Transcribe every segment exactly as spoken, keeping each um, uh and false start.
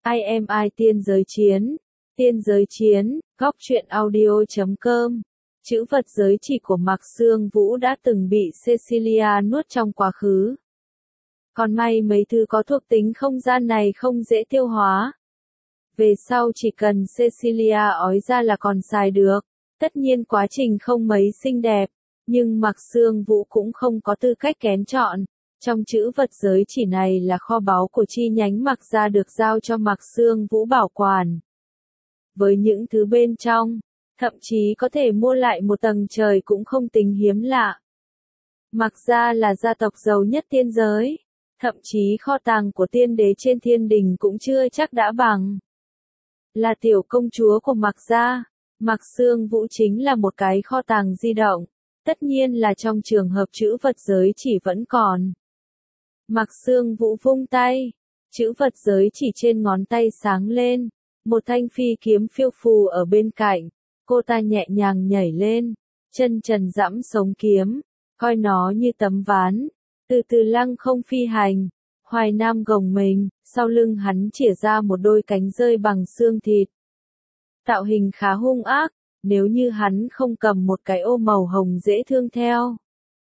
I am I tiên giới chiến. Tiên giới chiến, góc truyện audio chấm com. Chữ vật giới chỉ của Mạc Xương Vũ đã từng bị Cecilia nuốt trong quá khứ. Còn may mấy thứ có thuộc tính không gian này không dễ tiêu hóa. Về sau chỉ cần Cecilia ói ra là còn xài được. Tất nhiên quá trình không mấy xinh đẹp, nhưng Mạc Xương Vũ cũng không có tư cách kén chọn. Trong chữ vật giới chỉ này là kho báu của chi nhánh Mạc gia được giao cho Mạc Xương Vũ bảo quản. Với những thứ bên trong, thậm chí có thể mua lại một tầng trời cũng không tính hiếm lạ. Mạc gia là gia tộc giàu nhất tiên giới, thậm chí kho tàng của tiên đế trên thiên đình cũng chưa chắc đã bằng. Là tiểu công chúa của Mạc gia, Mạc Xương Vũ chính là một cái kho tàng di động, tất nhiên là trong trường hợp chữ vật giới chỉ vẫn còn. Mạc Xương Vũ vung tay, chữ vật giới chỉ trên ngón tay sáng lên, một thanh phi kiếm phiêu phù ở bên cạnh, cô ta nhẹ nhàng nhảy lên, chân trần dẫm sống kiếm, coi nó như tấm ván, từ từ lăng không phi hành. Hoài Nam gồng mình, sau lưng hắn chĩa ra một đôi cánh rơi bằng xương thịt. Tạo hình khá hung ác, nếu như hắn không cầm một cái ô màu hồng dễ thương theo.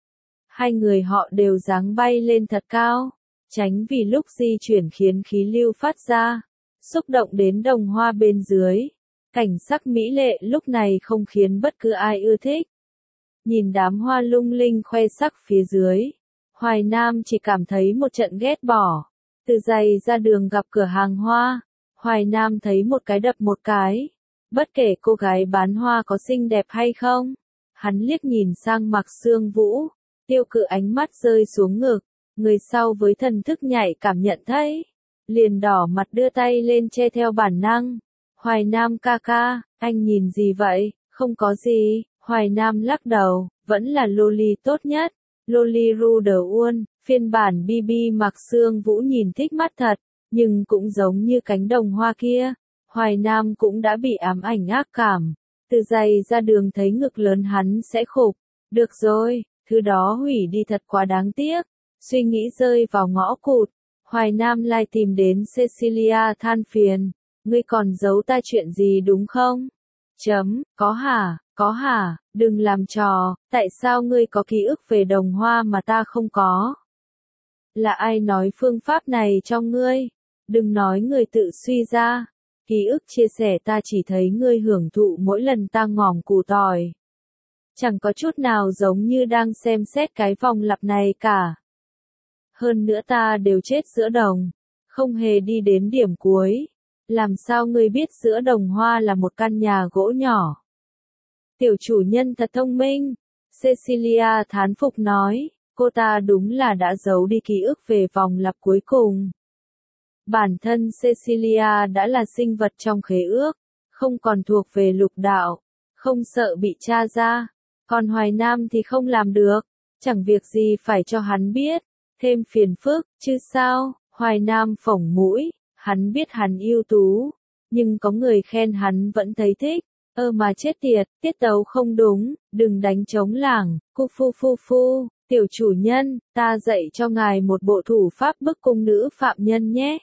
Hai người họ đều dáng bay lên thật cao, tránh vì lúc di chuyển khiến khí lưu phát ra, xúc động đến đồng hoa bên dưới. Cảnh sắc mỹ lệ lúc này không khiến bất cứ ai ưa thích. Nhìn đám hoa lung linh khoe sắc phía dưới, Hoài Nam chỉ cảm thấy một trận ghét bỏ. Từ giày ra đường gặp cửa hàng hoa, Hoài Nam thấy một cái đập một cái. Bất kể cô gái bán hoa có xinh đẹp hay không, hắn liếc nhìn sang Mạc Xương Vũ, tiêu cự ánh mắt rơi xuống ngực, người sau với thần thức nhạy cảm nhận thấy, liền đỏ mặt đưa tay lên che theo bản năng. Hoài Nam ca ca, anh nhìn gì vậy? Không có gì. Hoài Nam lắc đầu, vẫn là loli tốt nhất. Loli Ruder Uôn, phiên bản bê bê Mạc Xương Vũ nhìn thích mắt thật, nhưng cũng giống như cánh đồng hoa kia. Hoài Nam cũng đã bị ám ảnh ác cảm. Từ giày ra đường thấy ngực lớn hắn sẽ khục. Được rồi, thứ đó hủy đi thật quá đáng tiếc. Suy nghĩ rơi vào ngõ cụt. Hoài Nam lại tìm đến Cecilia than phiền. Ngươi còn giấu ta chuyện gì đúng không? Chấm, có hả, có hả, đừng làm trò, tại sao ngươi có ký ức về đồng hoa mà ta không có? Là ai nói phương pháp này cho ngươi? Đừng nói người tự suy ra. Ký ức chia sẻ ta chỉ thấy ngươi hưởng thụ mỗi lần ta ngỏm củ tỏi. Chẳng có chút nào giống như đang xem xét cái vòng lặp này cả. Hơn nữa ta đều chết giữa đồng, không hề đi đến điểm cuối. Làm sao ngươi biết giữa đồng hoa là một căn nhà gỗ nhỏ? Tiểu chủ nhân thật thông minh. Cecilia thán phục nói, cô ta đúng là đã giấu đi ký ức về vòng lặp cuối cùng. Bản thân Cecilia đã là sinh vật trong khế ước, không còn thuộc về lục đạo, không sợ bị tra ra. Còn Hoài Nam thì không làm được, chẳng việc gì phải cho hắn biết, thêm phiền phức, chứ sao? Hoài Nam phổng mũi, hắn biết hắn ưu tú, nhưng có người khen hắn vẫn thấy thích. Ơ mà chết tiệt, tiết tấu không đúng, đừng đánh trống lảng, cu phu phu phu, tiểu chủ nhân, ta dạy cho ngài một bộ thủ pháp bức cung nữ phạm nhân nhé.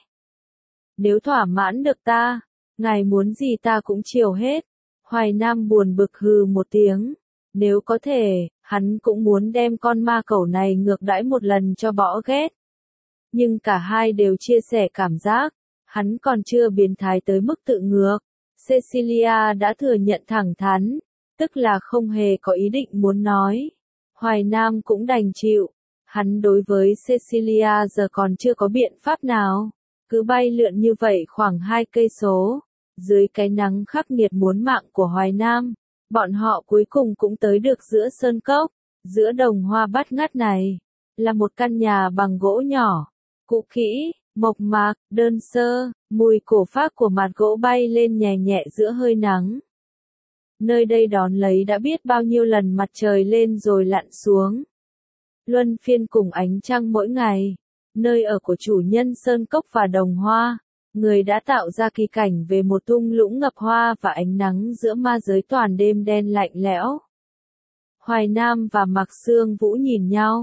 Nếu thỏa mãn được ta, ngài muốn gì ta cũng chiều hết. Hoài Nam buồn bực hừ một tiếng. Nếu có thể, hắn cũng muốn đem con ma cẩu này ngược đãi một lần cho bỏ ghét. Nhưng cả hai đều chia sẻ cảm giác, hắn còn chưa biến thái tới mức tự ngược. Cecilia đã thừa nhận thẳng thắn, tức là không hề có ý định muốn nói. Hoài Nam cũng đành chịu, hắn đối với Cecilia giờ còn chưa có biện pháp nào. Cứ bay lượn như vậy khoảng hai cây số, dưới cái nắng khắc nghiệt muốn mạng của Hoài Nam, bọn họ cuối cùng cũng tới được giữa sơn cốc, giữa đồng hoa bát ngát này, là một căn nhà bằng gỗ nhỏ, cũ kỹ, mộc mạc, đơn sơ, mùi cổ phác của mặt gỗ bay lên nhẹ nhẹ giữa hơi nắng. Nơi đây đón lấy đã biết bao nhiêu lần mặt trời lên rồi lặn xuống. Luân phiên cùng ánh trăng mỗi ngày. Nơi ở của chủ nhân sơn cốc và đồng hoa, người đã tạo ra kỳ cảnh về một thung lũng ngập hoa và ánh nắng giữa ma giới toàn đêm đen lạnh lẽo. Hoài Nam và Mạc Xương Vũ nhìn nhau,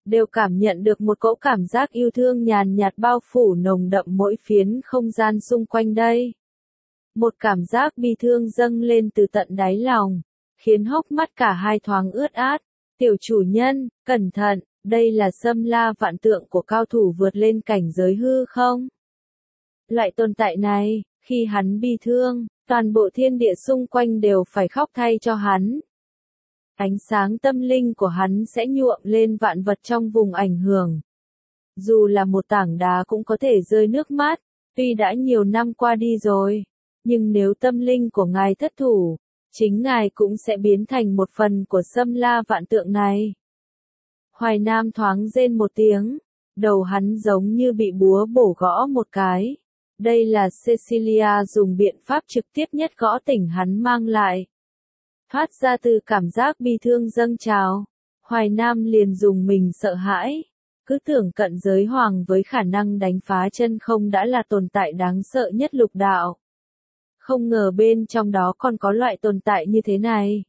đều cảm nhận được một cỗ cảm giác yêu thương nhàn nhạt bao phủ nồng đậm mỗi phiến không gian xung quanh đây. Một cảm giác bi thương dâng lên từ tận đáy lòng, khiến hốc mắt cả hai thoáng ướt át. Tiểu chủ nhân, cẩn thận, đây là Xâm La Vạn Tượng của cao thủ vượt lên cảnh giới hư không? Loại tồn tại này, khi hắn bi thương, toàn bộ thiên địa xung quanh đều phải khóc thay cho hắn. Ánh sáng tâm linh của hắn sẽ nhuộm lên vạn vật trong vùng ảnh hưởng. Dù là một tảng đá cũng có thể rơi nước mắt, tuy đã nhiều năm qua đi rồi, nhưng nếu tâm linh của ngài thất thủ, chính ngài cũng sẽ biến thành một phần của Xâm La Vạn Tượng này. Hoài Nam thoáng rên một tiếng, đầu hắn giống như bị búa bổ gõ một cái. Đây là Cecilia dùng biện pháp trực tiếp nhất gõ tỉnh hắn mang lại. Thoát ra từ cảm giác bi thương dâng trào, Hoài Nam liền dùng mình sợ hãi. Cứ tưởng cận giới hoàng với khả năng đánh phá chân không đã là tồn tại đáng sợ nhất lục đạo. Không ngờ bên trong đó còn có loại tồn tại như thế này.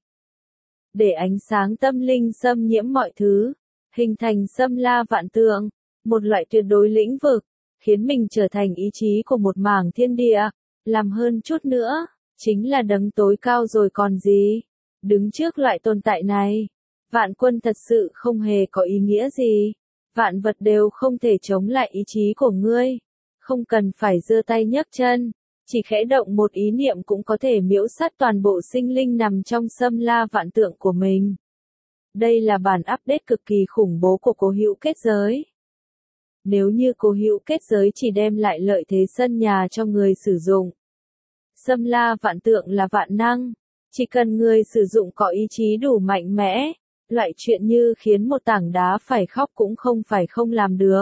Để ánh sáng tâm linh xâm nhiễm mọi thứ, hình thành Xâm La Vạn Tượng, một loại tuyệt đối lĩnh vực, khiến mình trở thành ý chí của một mảng thiên địa, làm hơn chút nữa, chính là đấng tối cao rồi còn gì. Đứng trước loại tồn tại này, vạn quân thật sự không hề có ý nghĩa gì, vạn vật đều không thể chống lại ý chí của ngươi, không cần phải giơ tay nhấc chân, chỉ khẽ động một ý niệm cũng có thể miễu sát toàn bộ sinh linh nằm trong Xâm La Vạn Tượng của mình. Đây là bản update cực kỳ khủng bố của cố hữu kết giới. Nếu như cố hữu kết giới chỉ đem lại lợi thế sân nhà cho người sử dụng, Xâm La Vạn Tượng là vạn năng, chỉ cần người sử dụng có ý chí đủ mạnh mẽ, loại chuyện như khiến một tảng đá phải khóc cũng không phải không làm được.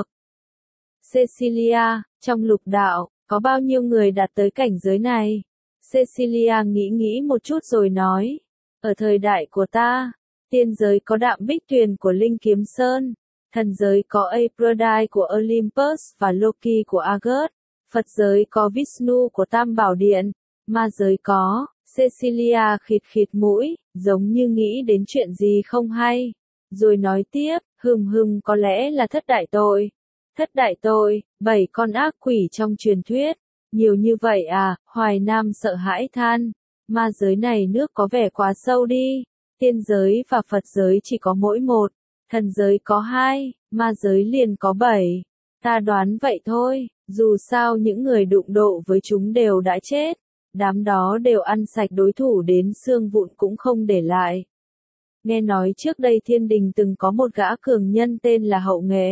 Cecilia, trong lục đạo, có bao nhiêu người đạt tới cảnh giới này? Cecilia nghĩ nghĩ một chút rồi nói, ở thời đại của ta, tiên giới có Đạm Bích Tuyền của Linh Kiếm Sơn, thần giới có Aphrodite của Olympus và Loki của Argus, Phật giới có Vishnu của Tam Bảo Điện, ma giới có, Cecilia khịt khịt mũi, giống như nghĩ đến chuyện gì không hay. Rồi nói tiếp, hừm hừm có lẽ là thất đại tội. Thất đại tội, bảy con ác quỷ trong truyền thuyết. Nhiều như vậy à, Hoài Nam sợ hãi than. Ma giới này nước có vẻ quá sâu đi. Tiên giới và Phật giới chỉ có mỗi một. Thần giới có hai, ma giới liền có bảy. Ta đoán vậy thôi, dù sao những người đụng độ với chúng đều đã chết. Đám đó đều ăn sạch đối thủ đến xương vụn cũng không để lại. Nghe nói trước đây thiên đình từng có một gã cường nhân tên là Hậu Nghệ.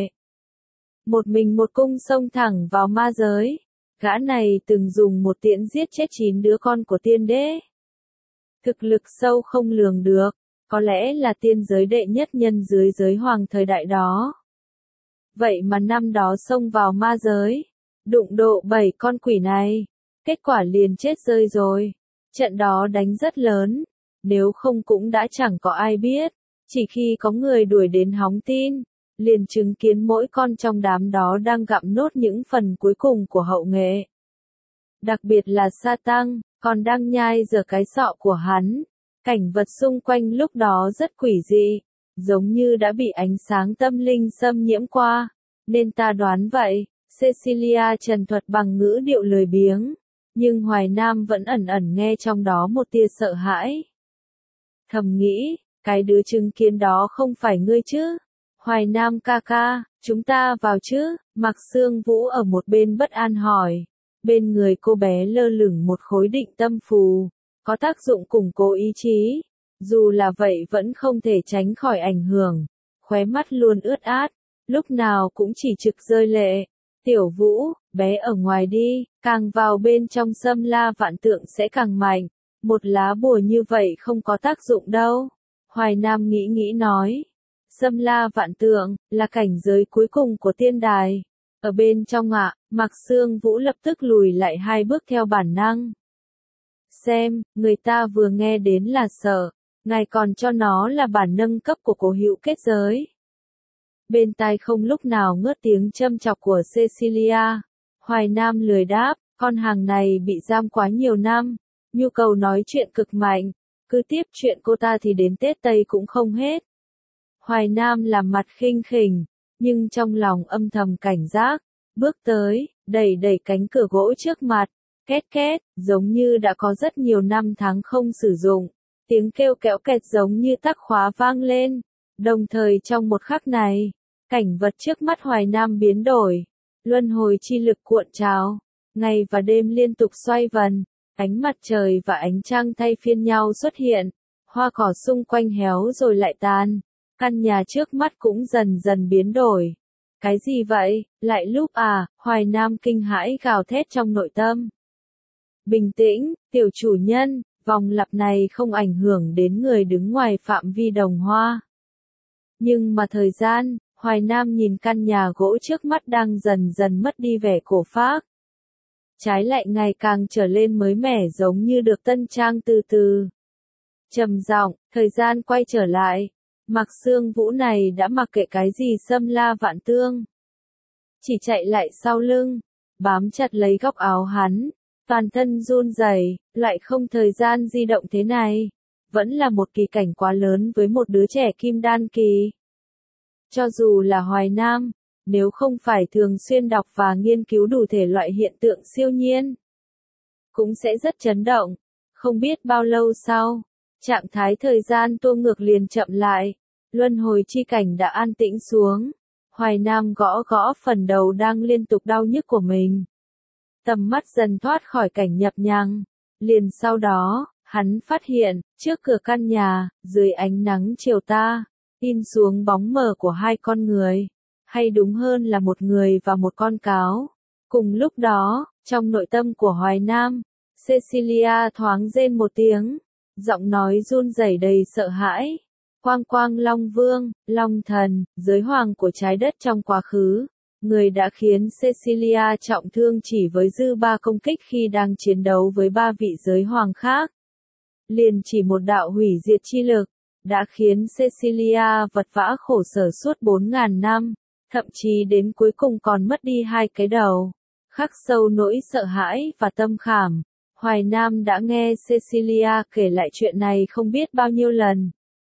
Một mình một cung xông thẳng vào ma giới. Gã này từng dùng một tiễn giết chết chín đứa con của tiên đế. Thực lực sâu không lường được, có lẽ là tiên giới đệ nhất nhân dưới giới hoàng thời đại đó. Vậy mà năm đó xông vào ma giới, đụng độ bảy con quỷ này. Kết quả liền chết rơi rồi. Trận đó đánh rất lớn, nếu không cũng đã chẳng có ai biết. Chỉ khi có người đuổi đến hóng tin, liền chứng kiến mỗi con trong đám đó đang gặm nốt những phần cuối cùng của Hậu Nghệ. Đặc biệt là Sa Tăng, còn đang nhai giờ cái sọ của hắn. Cảnh vật xung quanh lúc đó rất quỷ dị, giống như đã bị ánh sáng tâm linh xâm nhiễm qua. Nên ta đoán vậy, Cecilia trần thuật bằng ngữ điệu lười biếng. Nhưng Hoài Nam vẫn ẩn ẩn nghe trong đó một tia sợ hãi. Thầm nghĩ, cái đứa chứng kiến đó không phải ngươi chứ? Hoài Nam ca ca, chúng ta vào chứ? Mạc Sương Vũ ở một bên bất an hỏi. Bên người cô bé lơ lửng một khối định tâm phù, có tác dụng củng cố ý chí. Dù là vậy vẫn không thể tránh khỏi ảnh hưởng. Khóe mắt luôn ướt át, lúc nào cũng chỉ trực rơi lệ. Tiểu Vũ, bé ở ngoài đi, càng vào bên trong Xâm La Vạn Tượng sẽ càng mạnh. Một lá bùa như vậy không có tác dụng đâu. Hoài Nam nghĩ nghĩ nói. Xâm La Vạn Tượng, là cảnh giới cuối cùng của tiên đài. Ở bên trong ạ, à, Mạc Sương Vũ lập tức lùi lại hai bước theo bản năng. Xem, người ta vừa nghe đến là sợ. Ngài còn cho nó là bản nâng cấp của cố hữu kết giới. Bên tai không lúc nào ngớt tiếng châm chọc của Cecilia. Hoài Nam lười đáp, con hàng này bị giam quá nhiều năm, nhu cầu nói chuyện cực mạnh, cứ tiếp chuyện cô ta thì đến Tết Tây cũng không hết. Hoài Nam làm mặt khinh khỉnh, nhưng trong lòng âm thầm cảnh giác, bước tới, đẩy đẩy cánh cửa gỗ trước mặt, két két, giống như đã có rất nhiều năm tháng không sử dụng, tiếng kêu kéo kẹt giống như tắc khóa vang lên, đồng thời trong một khắc này, cảnh vật trước mắt Hoài Nam biến đổi, luân hồi chi lực cuộn trào, ngày và đêm liên tục xoay vần, ánh mặt trời và ánh trăng thay phiên nhau xuất hiện, hoa cỏ xung quanh héo rồi lại tàn, căn nhà trước mắt cũng dần dần biến đổi. Cái gì vậy, lại lúc à, Hoài Nam kinh hãi gào thét trong nội tâm. Bình tĩnh, tiểu chủ nhân, vòng lặp này không ảnh hưởng đến người đứng ngoài phạm vi đồng hoa. Nhưng mà thời gian, Hoài Nam nhìn căn nhà gỗ trước mắt đang dần dần mất đi vẻ cổ phác. Trái lại ngày càng trở lên mới mẻ giống như được tân trang từ từ. Trầm giọng, thời gian quay trở lại. Mạc Xương Vũ này đã mặc kệ cái gì xâm la vạn tương. Chỉ chạy lại sau lưng, bám chặt lấy góc áo hắn, toàn thân run rẩy, lại không thời gian di động thế này. Vẫn là một kỳ cảnh quá lớn với một đứa trẻ kim đan kỳ. Cho dù là Hoài Nam, nếu không phải thường xuyên đọc và nghiên cứu đủ thể loại hiện tượng siêu nhiên, cũng sẽ rất chấn động. Không biết bao lâu sau, trạng thái thời gian tua ngược liền chậm lại, luân hồi chi cảnh đã an tĩnh xuống. Hoài Nam gõ gõ phần đầu đang liên tục đau nhức của mình. Tầm mắt dần thoát khỏi cảnh nhập nhằng. Liền sau đó, hắn phát hiện, trước cửa căn nhà, dưới ánh nắng chiều ta, in xuống bóng mờ của hai con người. Hay đúng hơn là một người và một con cáo. Cùng lúc đó, trong nội tâm của Hoài Nam, Cecilia thoáng rên một tiếng, giọng nói run rẩy đầy sợ hãi. Quang Quang Long Vương, Long Thần, giới hoàng của trái đất trong quá khứ, người đã khiến Cecilia trọng thương chỉ với dư ba công kích khi đang chiến đấu với ba vị giới hoàng khác. Liền chỉ một đạo hủy diệt chi lực, đã khiến Cecilia vật vã khổ sở suốt bốn ngàn năm, thậm chí đến cuối cùng còn mất đi hai cái đầu. Khắc sâu nỗi sợ hãi và tâm khảm, Hoài Nam đã nghe Cecilia kể lại chuyện này không biết bao nhiêu lần.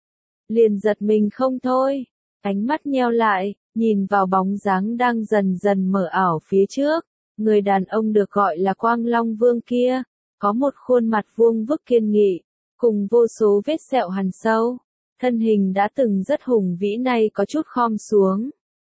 Liền giật mình không thôi, ánh mắt nheo lại, nhìn vào bóng dáng đang dần dần mở ảo phía trước, người đàn ông được gọi là Quang Long Vương kia, có một khuôn mặt vuông vức kiên nghị, cùng vô số vết sẹo hằn sâu, thân hình đã từng rất hùng vĩ nay có chút khom xuống.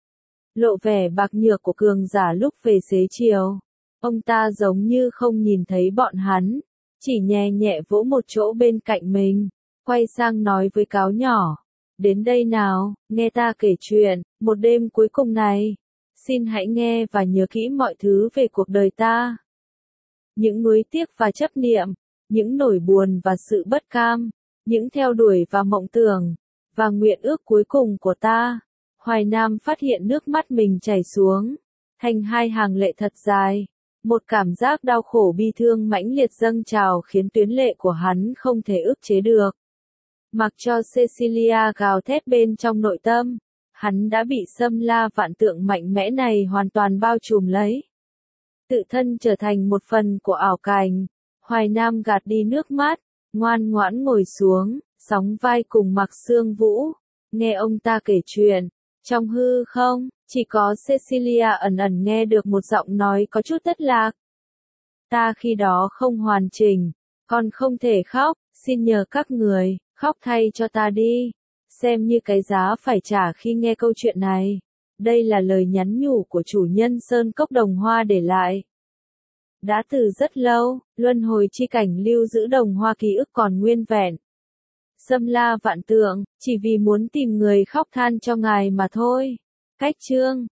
Lộ vẻ bạc nhược của cường giả lúc về xế chiều, ông ta giống như không nhìn thấy bọn hắn, chỉ nhẹ nhẹ vỗ một chỗ bên cạnh mình. Quay sang nói với cáo nhỏ, đến đây nào, nghe ta kể chuyện, một đêm cuối cùng này, xin hãy nghe và nhớ kỹ mọi thứ về cuộc đời ta. Những nuối tiếc và chấp niệm, những nỗi buồn và sự bất cam, những theo đuổi và mộng tưởng, và nguyện ước cuối cùng của ta. Hoài Nam phát hiện nước mắt mình chảy xuống, thành hai hàng lệ thật dài. Một cảm giác đau khổ bi thương mãnh liệt dâng trào khiến tuyến lệ của hắn không thể ức chế được. Mặc cho Cecilia gào thét bên trong nội tâm, hắn đã bị xâm la vạn tượng mạnh mẽ này hoàn toàn bao trùm lấy. Tự thân trở thành một phần của ảo cảnh, Hoài Nam gạt đi nước mắt, ngoan ngoãn ngồi xuống, sóng vai cùng Mạc Xương Vũ, nghe ông ta kể chuyện. Trong hư không, chỉ có Cecilia ẩn ẩn nghe được một giọng nói có chút thất lạc. Ta khi đó không hoàn chỉnh, còn không thể khóc, xin nhờ các người, khóc thay cho ta đi, xem như cái giá phải trả khi nghe câu chuyện này. Đây là lời nhắn nhủ của chủ nhân Sơn Cốc Đồng Hoa để lại. Đã từ rất lâu, luân hồi chi cảnh lưu giữ đồng hoa ký ức còn nguyên vẹn. Xâm la vạn tượng, chỉ vì muốn tìm người khóc than cho ngài mà thôi. Cách chương